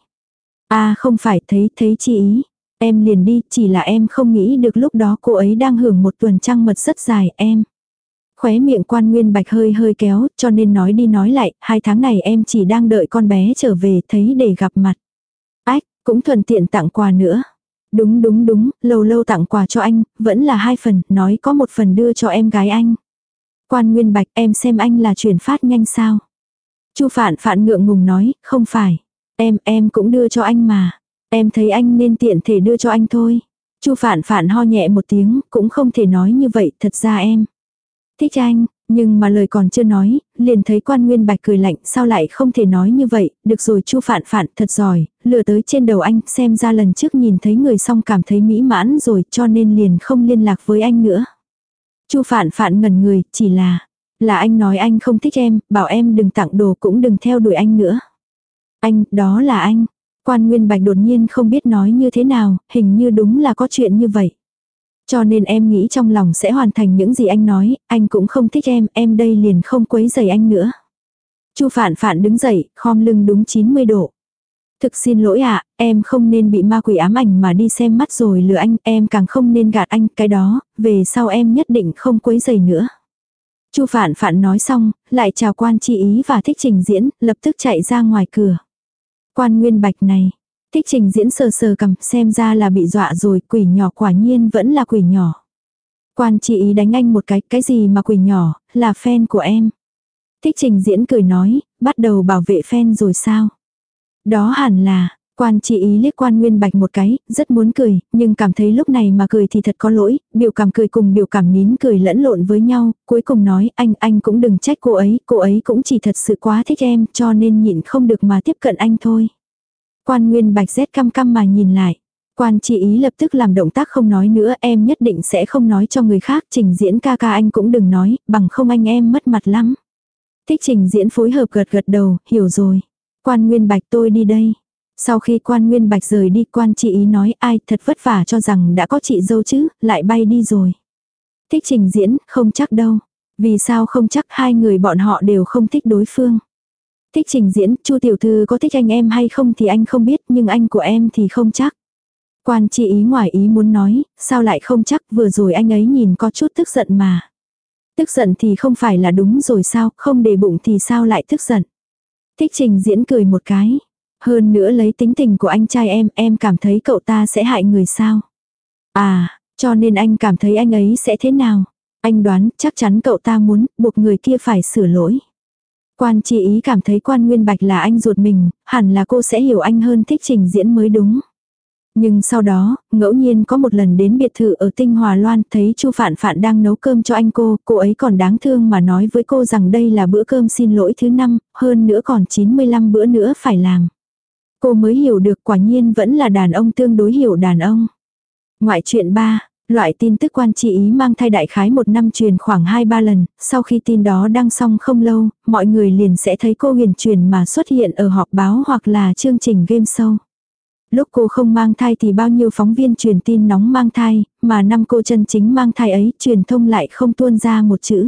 À không phải, thấy, thấy Chị Ý. Em liền đi, chỉ là em không nghĩ được lúc đó cô ấy đang hưởng một tuần trăng mật rất dài, em. Khóe miệng Quan Nguyên Bạch hơi hơi kéo, cho nên nói đi nói lại, hai tháng này em chỉ đang đợi con bé trở về, thấy để gặp mặt. Ách, cũng thuận tiện tặng quà nữa. Đúng đúng đúng, lâu lâu tặng quà cho anh, vẫn là hai phần, nói có một phần đưa cho em gái anh. Quan Nguyên Bạch, em xem anh là chuyển phát nhanh sao? Chu Phạn Phạn ngượng ngùng nói, không phải. Em, em cũng đưa cho anh mà. Em thấy anh nên tiện thể đưa cho anh thôi. Chu Phạn Phạn ho nhẹ một tiếng, cũng không thể nói như vậy, thật ra em thích anh, nhưng mà lời còn chưa nói, liền thấy Quan Nguyên Bạch cười lạnh, sao lại không thể nói như vậy, được rồi Chu Phạn Phạn, thật giỏi, lừa tới trên đầu anh, xem ra lần trước nhìn thấy người xong cảm thấy mỹ mãn rồi, cho nên liền không liên lạc với anh nữa. Chu Phạn Phạn ngẩn người, chỉ là, là anh nói anh không thích em, bảo em đừng tặng đồ cũng đừng theo đuổi anh nữa. Anh, đó là anh. Quan Nguyên Bạch đột nhiên không biết nói như thế nào, hình như đúng là có chuyện như vậy. Cho nên em nghĩ trong lòng sẽ hoàn thành những gì anh nói, anh cũng không thích em, em đây liền không quấy rầy anh nữa. Chu Phạn Phạn đứng dậy, khom lưng đúng chín mươi độ. Thực xin lỗi ạ, à, em không nên bị ma quỷ ám ảnh mà đi xem mắt rồi lừa anh, em càng không nên gạt anh, cái đó, về sau em nhất định không quấy rầy nữa. Chu Phạn Phạn nói xong, lại chào Quan Chi Ý và Thích Trình Diễn, lập tức chạy ra ngoài cửa. Quan Nguyên Bạch này, Thích Trình Diễn sờ sờ cằm, xem ra là bị dọa rồi, quỷ nhỏ quả nhiên vẫn là quỷ nhỏ. Quan Chi Ý đánh anh một cái, cái gì mà quỷ nhỏ, là fan của em. Thích Trình Diễn cười nói, bắt đầu bảo vệ fan rồi sao? Đó hẳn là, Quan Chi Ý liếc Quan Nguyên Bạch một cái, rất muốn cười, nhưng cảm thấy lúc này mà cười thì thật có lỗi, biểu cảm cười cùng biểu cảm nín cười lẫn lộn với nhau, cuối cùng nói anh, anh cũng đừng trách cô ấy, cô ấy cũng chỉ thật sự quá thích em, cho nên nhịn không được mà tiếp cận anh thôi. Quan Nguyên Bạch rét căm căm mà nhìn lại. Quan Chi Ý lập tức làm động tác không nói nữa, em nhất định sẽ không nói cho người khác, Trình Diễn ca ca anh cũng đừng nói, bằng không anh em mất mặt lắm. Thích Trình Diễn phối hợp gật gật đầu, hiểu rồi. Quan Nguyên Bạch tôi đi đây. Sau khi Quan Nguyên Bạch rời đi, Quan Chi Ý nói ai thật vất vả cho rằng đã có chị dâu chứ, lại bay đi rồi. Thích Trình Diễn, không chắc đâu. Vì sao không chắc, hai người bọn họ đều không thích đối phương. Thích Trình Diễn, Chu tiểu thư có thích anh em hay không thì anh không biết, nhưng anh của em thì không chắc. Quan Chi Ý ngoài ý muốn nói, sao lại không chắc, vừa rồi anh ấy nhìn có chút tức giận mà. Tức giận thì không phải là đúng rồi sao, không để bụng thì sao lại tức giận. Thích Trình Diễn cười một cái. Hơn nữa lấy tính tình của anh trai em, em cảm thấy cậu ta sẽ hại người sao. À, cho nên anh cảm thấy anh ấy sẽ thế nào. Anh đoán chắc chắn cậu ta muốn buộc người kia phải sửa lỗi. Quan Chi Ý cảm thấy Quan Nguyên Bạch là anh ruột mình, hẳn là cô sẽ hiểu anh hơn Thích Trình Diễn mới đúng. Nhưng sau đó, ngẫu nhiên có một lần đến biệt thự ở Tinh Hòa Loan, thấy Chu Phạn Phạn đang nấu cơm cho anh cô, cô ấy còn đáng thương mà nói với cô rằng đây là bữa cơm xin lỗi thứ năm, hơn nữa còn chín mươi lăm bữa nữa phải làm. Cô mới hiểu được quả nhiên vẫn là đàn ông tương đối hiểu đàn ông. Ngoại truyện ba, loại tin tức quan chị ý mang thai đại khái một năm truyền khoảng hai ba lần, sau khi tin đó đăng xong không lâu, mọi người liền sẽ thấy cô huyền truyền mà xuất hiện ở họp báo hoặc là chương trình game show. Lúc cô không mang thai thì bao nhiêu phóng viên truyền tin nóng mang thai, mà năm cô chân chính mang thai ấy truyền thông lại không tuôn ra một chữ.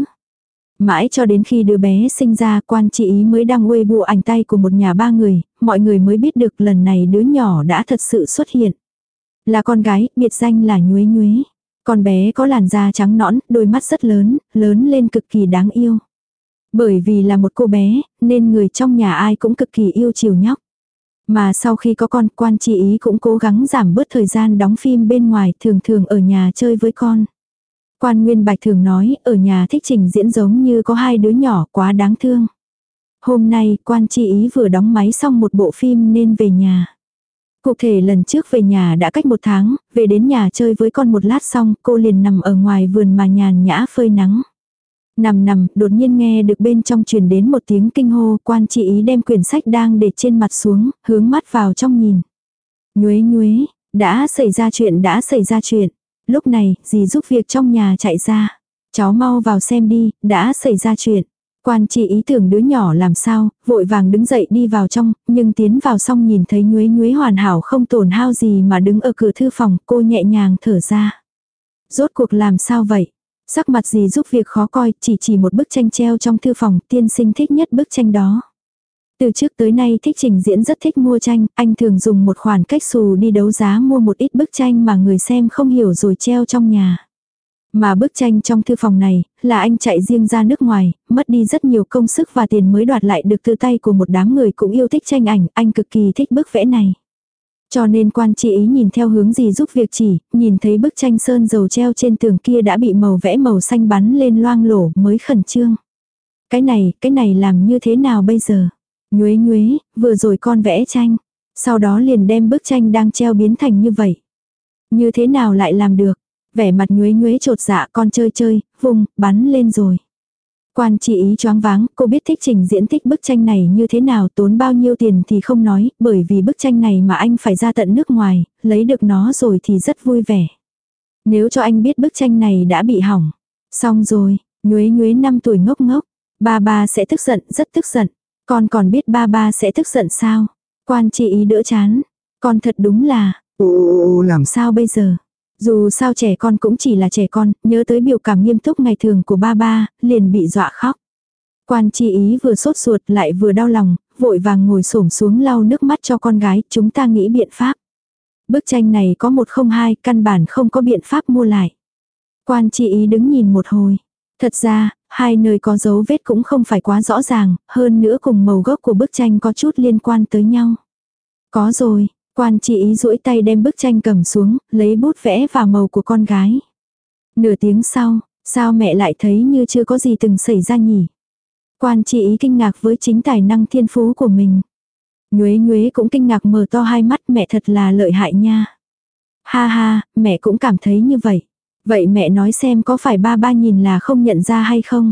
Mãi cho đến khi đứa bé sinh ra, quan chị ý mới đăng Weibo ảnh tay của một nhà ba người, mọi người mới biết được lần này đứa nhỏ đã thật sự xuất hiện. Là con gái, biệt danh là Nhuế Nhuế. Con bé có làn da trắng nõn, đôi mắt rất lớn, lớn lên cực kỳ đáng yêu. Bởi vì là một cô bé, nên người trong nhà ai cũng cực kỳ yêu chiều nhóc. Mà sau khi có con, quan chị ý cũng cố gắng giảm bớt thời gian đóng phim bên ngoài, thường thường ở nhà chơi với con. Quan Nguyên Bạch thường nói, ở nhà thích trình diễn giống như có hai đứa nhỏ quá đáng thương. Hôm nay, quan chị ý vừa đóng máy xong một bộ phim nên về nhà. Cụ thể lần trước về nhà đã cách một tháng, về đến nhà chơi với con một lát xong, cô liền nằm ở ngoài vườn mà nhàn nhã phơi nắng. Nằm nằm, đột nhiên nghe được bên trong truyền đến một tiếng kinh hô, quan chị ý đem quyển sách đang để trên mặt xuống, hướng mắt vào trong nhìn. Nhuế Nhuế, đã xảy ra chuyện đã xảy ra chuyện. Lúc này, dì giúp việc trong nhà chạy ra. Cháu mau vào xem đi, đã xảy ra chuyện. Quan chị ý tưởng đứa nhỏ làm sao, vội vàng đứng dậy đi vào trong, nhưng tiến vào xong nhìn thấy Nhuế Nhuế hoàn hảo không tổn hao gì mà đứng ở cửa thư phòng, cô nhẹ nhàng thở ra. Rốt cuộc làm sao vậy? Sắc mặt dì giúp việc khó coi, chỉ chỉ một bức tranh treo trong thư phòng, tiên sinh thích nhất bức tranh đó. Từ trước tới nay thích trình diễn rất thích mua tranh, anh thường dùng một khoản cách xù đi đấu giá mua một ít bức tranh mà người xem không hiểu rồi treo trong nhà. Mà bức tranh trong thư phòng này, là anh chạy riêng ra nước ngoài, mất đi rất nhiều công sức và tiền mới đoạt lại được từ tay của một đám người cũng yêu thích tranh ảnh, anh cực kỳ thích bức vẽ này. Cho nên quan chị ý nhìn theo hướng gì giúp việc chỉ, nhìn thấy bức tranh sơn dầu treo trên tường kia đã bị màu vẽ màu xanh bắn lên loang lổ mới khẩn trương. Cái này, cái này làm như thế nào bây giờ? Nhuế Nhuế, vừa rồi con vẽ tranh, sau đó liền đem bức tranh đang treo biến thành như vậy. Như thế nào lại làm được? Vẻ mặt Nhuế Nhuế trột dạ, con chơi chơi, vùng, bắn lên rồi. Quan chị ý choáng váng, cô biết thích trình diễn thích bức tranh này như thế nào, tốn bao nhiêu tiền thì không nói, bởi vì bức tranh này mà anh phải ra tận nước ngoài, lấy được nó rồi thì rất vui vẻ. Nếu cho anh biết bức tranh này đã bị hỏng, xong rồi, Nhuế Nhuế năm tuổi ngốc ngốc, ba ba sẽ tức giận, rất tức giận. Con còn biết ba ba sẽ tức giận sao? Quan chị ý đỡ chán, con thật đúng là, ồ làm sao bây giờ? Dù sao trẻ con cũng chỉ là trẻ con, nhớ tới biểu cảm nghiêm túc ngày thường của ba ba, liền bị dọa khóc. Quan chi ý vừa sốt ruột lại vừa đau lòng, vội vàng ngồi xổm xuống lau nước mắt cho con gái, chúng ta nghĩ biện pháp. Bức tranh này có một không hai, căn bản không có biện pháp mua lại. Quan chi ý đứng nhìn một hồi. Thật ra, hai nơi có dấu vết cũng không phải quá rõ ràng, hơn nữa cùng màu gốc của bức tranh có chút liên quan tới nhau. Có rồi. Quan chị ý duỗi tay đem bức tranh cầm xuống, lấy bút vẽ vào màu của con gái. Nửa tiếng sau, sao mẹ lại thấy như chưa có gì từng xảy ra nhỉ? Quan chị ý kinh ngạc với chính tài năng thiên phú của mình. Nhuế Nhuế cũng kinh ngạc mở to hai mắt, mẹ thật là lợi hại nha. Ha ha, mẹ cũng cảm thấy như vậy. Vậy mẹ nói xem có phải ba ba nhìn là không nhận ra hay không?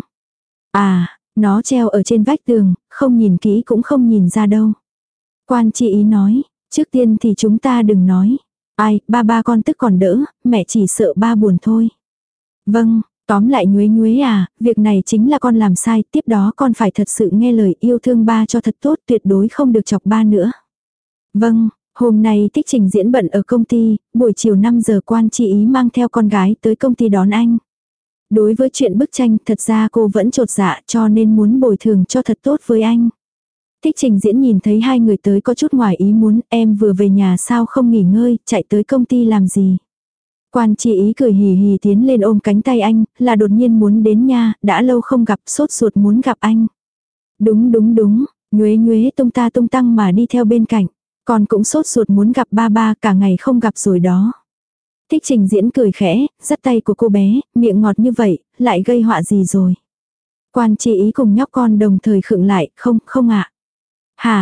À, nó treo ở trên vách tường, không nhìn kỹ cũng không nhìn ra đâu. Quan chị ý nói. Trước tiên thì chúng ta đừng nói. Ai, ba ba con tức còn đỡ, mẹ chỉ sợ ba buồn thôi. Vâng, tóm lại Nhuế Nhuế à, việc này chính là con làm sai, tiếp đó con phải thật sự nghe lời yêu thương ba cho thật tốt, tuyệt đối không được chọc ba nữa. Vâng, hôm nay thích trình diễn bận ở công ty, buổi chiều năm giờ quan chị ý mang theo con gái tới công ty đón anh. Đối với chuyện bức tranh, thật ra cô vẫn trột dạ cho nên muốn bồi thường cho thật tốt với anh. Thích trình diễn nhìn thấy hai người tới có chút ngoài ý muốn, em vừa về nhà sao không nghỉ ngơi, chạy tới công ty làm gì. Quan chị ý cười hì hì tiến lên ôm cánh tay anh, là đột nhiên muốn đến nha, đã lâu không gặp, sốt ruột muốn gặp anh. Đúng đúng đúng, Nhuế Nhuế tung ta tung tăng mà đi theo bên cạnh, con cũng sốt ruột muốn gặp ba ba, cả ngày không gặp rồi đó. Thích trình diễn cười khẽ, dắt tay của cô bé, miệng ngọt như vậy, lại gây họa gì rồi. Quan chị ý cùng nhóc con đồng thời khựng lại, không, không ạ. À. Hả,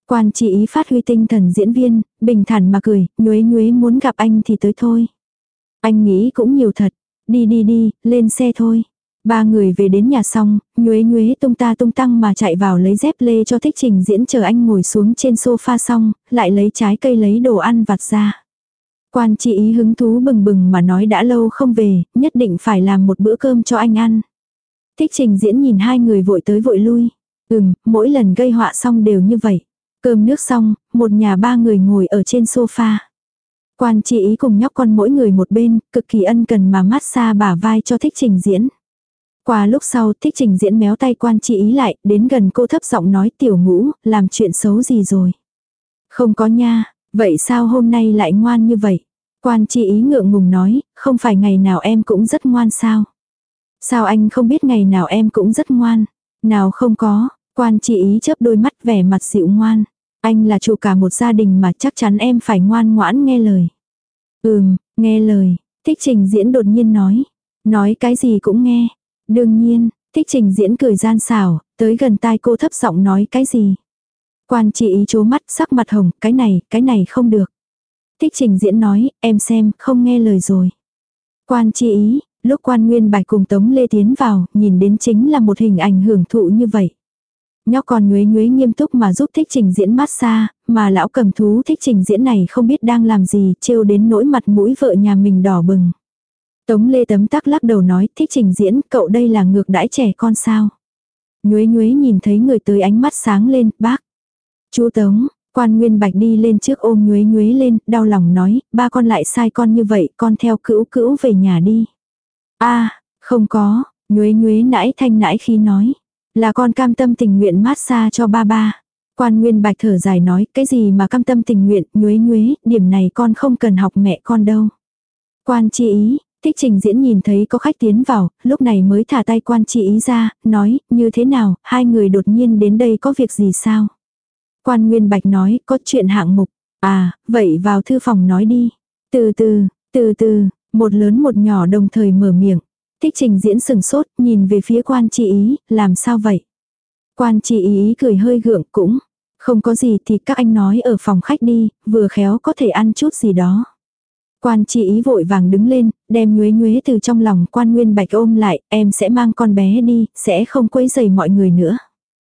Quan Chi Ý phát huy tinh thần diễn viên, bình thản mà cười, Nhuế Nhuế muốn gặp anh thì tới thôi. Anh nghĩ cũng nhiều thật, đi đi đi, lên xe thôi. Ba người về đến nhà xong, Nhuế Nhuế tung ta tung tăng mà chạy vào lấy dép lê cho Thích Trình Diễn chờ anh ngồi xuống trên sofa xong, lại lấy trái cây lấy đồ ăn vặt ra. Quan Chi Ý hứng thú bừng bừng mà nói đã lâu không về, nhất định phải làm một bữa cơm cho anh ăn. Thích Trình Diễn nhìn hai người vội tới vội lui. Ừm, mỗi lần gây họa xong đều như vậy. Cơm nước xong, một nhà ba người ngồi ở trên sofa. Quan Chi Ý cùng nhóc con mỗi người một bên, cực kỳ ân cần mà massage bả vai cho Thích Trình Diễn. Qua lúc sau Thích Trình Diễn méo tay Quan Chi Ý lại, đến gần cô thấp giọng nói tiểu ngũ, làm chuyện xấu gì rồi. Không có nha, vậy sao hôm nay lại ngoan như vậy? Quan Chi Ý ngượng ngùng nói, không phải ngày nào em cũng rất ngoan sao? Sao anh không biết ngày nào em cũng rất ngoan? Nào không có, Quan Chi Ý chớp đôi mắt vẻ mặt dịu ngoan. Anh là chủ cả một gia đình mà chắc chắn em phải ngoan ngoãn nghe lời. Ừm, nghe lời, Thích Trình Diễn đột nhiên nói. Nói cái gì cũng nghe. Đương nhiên, Thích Trình Diễn cười gian xảo, tới gần tai cô thấp giọng nói cái gì. Quan Chi Ý chố mắt sắc mặt hồng, cái này, cái này không được. Thích Trình Diễn nói, em xem, không nghe lời rồi. Quan Chi Ý, lúc Quan Nguyên Bạch cùng Tống Lê tiến vào, nhìn đến chính là một hình ảnh hưởng thụ như vậy. Nhóc con Nhuế Nhuế nghiêm túc mà giúp Thích Trình Diễn massage, mà lão cầm thú Thích Trình Diễn này không biết đang làm gì, trêu đến nỗi mặt mũi vợ nhà mình đỏ bừng. Tống Lê tấm tắc lắc đầu nói, Thích Trình Diễn, cậu đây là ngược đãi trẻ con sao? Nhuế Nhuế nhìn thấy người tới ánh mắt sáng lên, bác. Chú Tống, Quan Nguyên Bạch đi lên trước ôm Nhuế Nhuế lên, đau lòng nói, ba con lại sai con như vậy, con theo cữu cữu về nhà đi. A, không có, Nhuế Nhuế nãi thanh nãi khi nói, là con cam tâm tình nguyện massage cho ba ba. Quan Nguyên Bạch thở dài nói, cái gì mà cam tâm tình nguyện, Nhuế Nhuế, điểm này con không cần học mẹ con đâu. Quan Chi Ý, Thích Trình Diễn nhìn thấy có khách tiến vào, lúc này mới thả tay Quan Chi Ý ra, nói, như thế nào, hai người đột nhiên đến đây có việc gì sao? Quan Nguyên Bạch nói, có chuyện hạng mục. À, vậy vào thư phòng nói đi. Từ từ, từ từ, một lớn một nhỏ đồng thời mở miệng. Thích Trình Diễn sừng sốt, nhìn về phía Quan Chi Ý, làm sao vậy? Quan Chi Ý cười hơi gượng, cũng không có gì thì các anh nói ở phòng khách đi, vừa khéo có thể ăn chút gì đó. Quan Chi Ý vội vàng đứng lên, đem Nhuế Nhuế từ trong lòng Quan Nguyên Bạch ôm lại, em sẽ mang con bé đi, sẽ không quấy rầy mọi người nữa.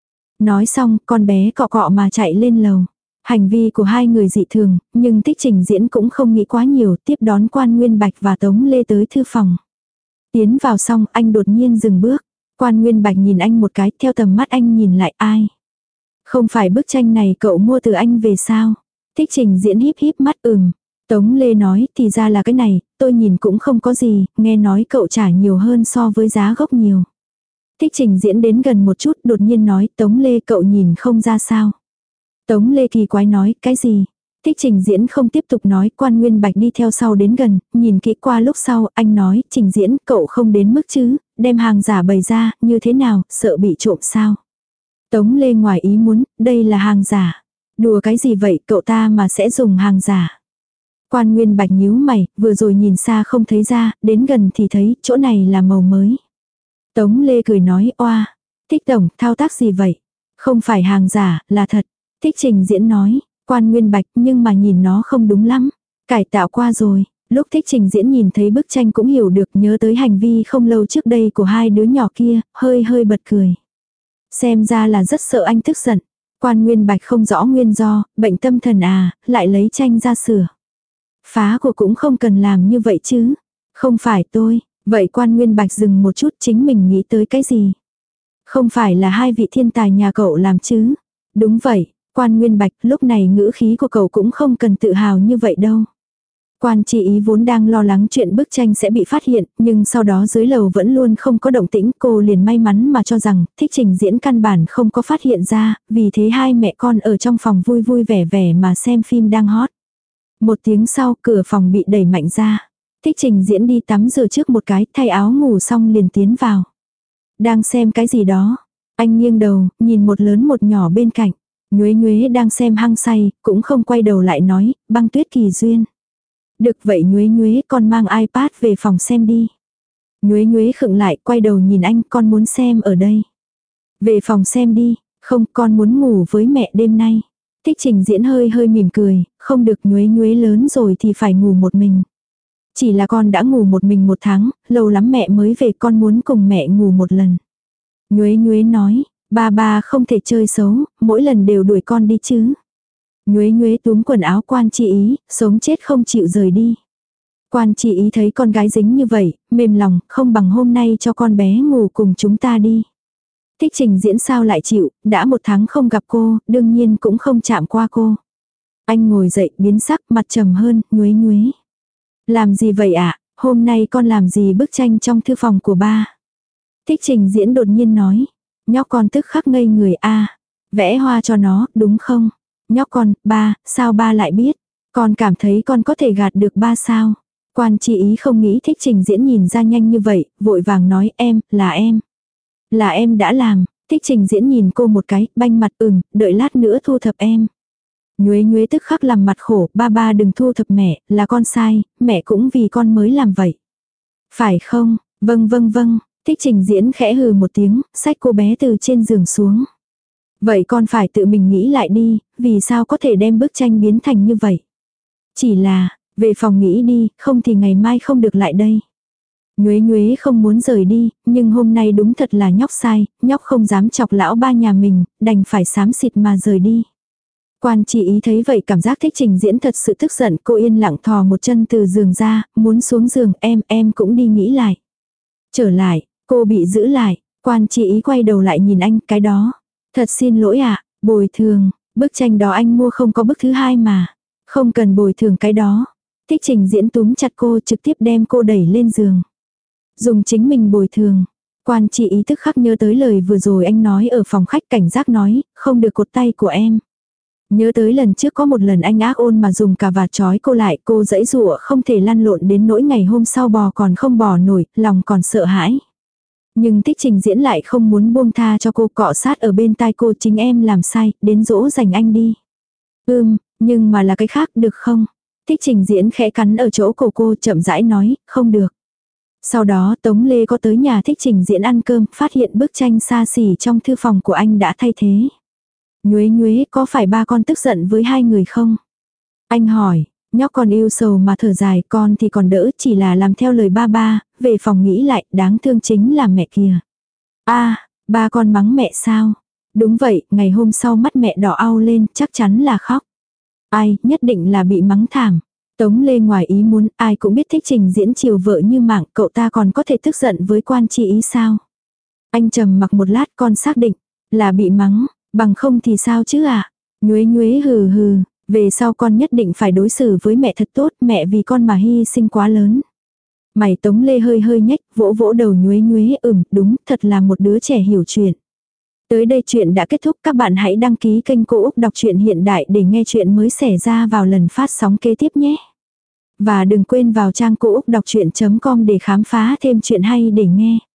Nói xong, con bé cọ cọ mà chạy lên lầu. Hành vi của hai người dị thường, nhưng Thích Trình Diễn cũng không nghĩ quá nhiều, tiếp đón Quan Nguyên Bạch và Tống Lê tới thư phòng. Tiến vào xong, anh đột nhiên dừng bước. Quan Nguyên Bạch nhìn anh một cái, theo tầm mắt anh nhìn lại ai. Không phải bức tranh này cậu mua từ anh về sao? Thích Trình Diễn híp híp mắt ừm. Tống Lê nói, thì ra là cái này, tôi nhìn cũng không có gì, nghe nói cậu trả nhiều hơn so với giá gốc nhiều. Thích Trình Diễn đến gần một chút, đột nhiên nói, Tống Lê cậu nhìn không ra sao. Tống Lê kỳ quái nói, cái gì? Thích Trình Diễn không tiếp tục nói, Quan Nguyên Bạch đi theo sau đến gần, nhìn kỹ qua lúc sau, anh nói, Trình Diễn, cậu không đến mức chứ, đem hàng giả bày ra, như thế nào, sợ bị trộm sao? Tống Lê ngoài ý muốn, đây là hàng giả. Đùa cái gì vậy, cậu ta mà sẽ dùng hàng giả. Quan Nguyên Bạch nhíu mày, vừa rồi nhìn xa không thấy ra, đến gần thì thấy, chỗ này là màu mới. Tống Lê cười nói, oa, Thích tổng, thao tác gì vậy? Không phải hàng giả, là thật. Thích Trình Diễn nói, Quan Nguyên Bạch, nhưng mà nhìn nó không đúng lắm. Cải tạo qua rồi, lúc Thích Trình Diễn nhìn thấy bức tranh cũng hiểu được, nhớ tới hành vi không lâu trước đây của hai đứa nhỏ kia, hơi hơi bật cười. Xem ra là rất sợ anh tức giận. Quan Nguyên Bạch không rõ nguyên do, bệnh tâm thần à, lại lấy tranh ra sửa. Phá của cũng không cần làm như vậy chứ. Không phải tôi. Vậy Quan Nguyên Bạch dừng một chút, chính mình nghĩ tới cái gì? Không phải là hai vị thiên tài nhà cậu làm chứ? Đúng vậy, Quan Nguyên Bạch, lúc này ngữ khí của cậu cũng không cần tự hào như vậy đâu. Quan Chi Ý vốn đang lo lắng chuyện bức tranh sẽ bị phát hiện, nhưng sau đó dưới lầu vẫn luôn không có động tĩnh, cô liền may mắn mà cho rằng Thích Trình Diễn căn bản không có phát hiện ra, vì thế hai mẹ con ở trong phòng vui vui vẻ vẻ mà xem phim đang hot. Một tiếng sau, cửa phòng bị đẩy mạnh ra. Thích Trình Diễn đi tắm rửa trước một cái, thay áo ngủ xong liền tiến vào. Đang xem cái gì đó. Anh nghiêng đầu, nhìn một lớn một nhỏ bên cạnh. Nhuế Nhuế đang xem hăng say, cũng không quay đầu lại nói, Băng Tuyết Kỳ Duyên. Được vậy Nhuế Nhuế, con mang iPad về phòng xem đi. Nhuế Nhuế khựng lại, quay đầu nhìn anh, con muốn xem ở đây. Về phòng xem đi, không, con muốn ngủ với mẹ đêm nay. Thích Trình Diễn hơi hơi mỉm cười, không được, Nhuế Nhuế lớn rồi thì phải ngủ một mình. Chỉ là con đã ngủ một mình một tháng, lâu lắm mẹ mới về, con muốn cùng mẹ ngủ một lần. Nhuế Nhuế nói, ba ba không thể chơi xấu, mỗi lần đều đuổi con đi chứ. Nhuế Nhuế túm quần áo Quan Chi Ý, sống chết không chịu rời đi. Quan Chi Ý thấy con gái dính như vậy, mềm lòng, không bằng hôm nay cho con bé ngủ cùng chúng ta đi. Thích Trình Diễn sao lại chịu, đã một tháng không gặp cô, đương nhiên cũng không chạm qua cô. Anh ngồi dậy, biến sắc, mặt trầm hơn, Nhuế Nhuế. Làm gì vậy ạ, à? Hôm nay con làm gì bức tranh trong thư phòng của ba? Thích Trình Diễn đột nhiên nói. Nhóc con tức khắc ngây người a à, vẽ hoa cho nó, đúng không? Nhóc con, ba, sao ba lại biết? Con cảm thấy con có thể gạt được ba sao? Quan Chi Ý không nghĩ Thích Trình Diễn nhìn ra nhanh như vậy, vội vàng nói em, là em. Là em đã làm. Thích Trình Diễn nhìn cô một cái, banh mặt, ừm, đợi lát nữa thu thập em. Nhuế Nhuế tức khắc làm mặt khổ, ba ba đừng thu thập mẹ, là con sai, mẹ cũng vì con mới làm vậy. Phải không? Vâng vâng vâng. Thích Trình Diễn khẽ hừ một tiếng, xách cô bé từ trên giường xuống. Vậy con phải tự mình nghĩ lại đi, vì sao có thể đem bức tranh biến thành như vậy? Chỉ là, về phòng nghĩ đi, không thì ngày mai không được lại đây. Nhuế Nhuế không muốn rời đi, nhưng hôm nay đúng thật là nhóc sai, nhóc không dám chọc lão ba nhà mình, đành phải xám xịt mà rời đi. Quan Chi Ý thấy vậy cảm giác Thích Trình Diễn thật sự tức giận, cô yên lặng thò một chân từ giường ra, muốn xuống giường, em, em cũng đi nghĩ lại. Trở lại, cô bị giữ lại, Quan Chi Ý quay đầu lại nhìn anh, cái đó. Thật xin lỗi ạ, à, bồi thường, bức tranh đó anh mua không có bức thứ hai mà. Không cần bồi thường cái đó. Thích Trình Diễn túm chặt cô trực tiếp đem cô đẩy lên giường. Dùng chính mình bồi thường. Quan Chi Ý tức khắc nhớ tới lời vừa rồi anh nói ở phòng khách, cảnh giác nói, không được cột tay của em. Nhớ tới lần trước có một lần anh ác ôn mà dùng cà vạt trói cô lại, cô giãy giụa không thể lăn lộn đến nỗi ngày hôm sau bò còn không bò nổi, lòng còn sợ hãi. Nhưng Thích Trình Diễn lại không muốn buông tha cho cô, cọ sát ở bên tai cô, chính em làm sai, đến dỗ dành anh đi. Ừm, nhưng mà là cái khác được không? Thích Trình Diễn khẽ cắn ở chỗ cổ cô, chậm rãi nói, không được. Sau đó Tống Lê có tới nhà Thích Trình Diễn ăn cơm, phát hiện bức tranh xa xỉ trong thư phòng của anh đã thay thế. Nhuế Nhuế, có phải ba con tức giận với hai người không? Anh hỏi, nhóc con yêu sầu mà thở dài, con thì còn đỡ, chỉ là làm theo lời ba ba, về phòng nghĩ lại, đáng thương chính là mẹ kìa. A, à, ba con mắng mẹ sao? Đúng vậy, ngày hôm sau mắt mẹ đỏ au lên, chắc chắn là khóc. Ai, nhất định là bị mắng thảm. Tống Lê ngoài ý muốn, ai cũng biết Thích Trình Diễn chiều vợ như mạng, cậu ta còn có thể tức giận với Quan Chi Ý sao? Anh trầm mặc một lát, con xác định là bị mắng, bằng không thì sao chứ ạ? À? Nhuế Nhuế hừ hừ, về sau con nhất định phải đối xử với mẹ thật tốt, mẹ vì con mà hy sinh quá lớn. Mày Tống Lê hơi hơi nhếch, vỗ vỗ đầu Nhuế Nhuế, ừm, đúng, thật là một đứa trẻ hiểu chuyện. Tới đây chuyện đã kết thúc, các bạn hãy đăng ký kênh Cô Úc Đọc truyện Hiện Đại để nghe chuyện mới xảy ra vào lần phát sóng kế tiếp nhé. Và đừng quên vào trang cô úc đọc chuyện chấm com để khám phá thêm chuyện hay để nghe.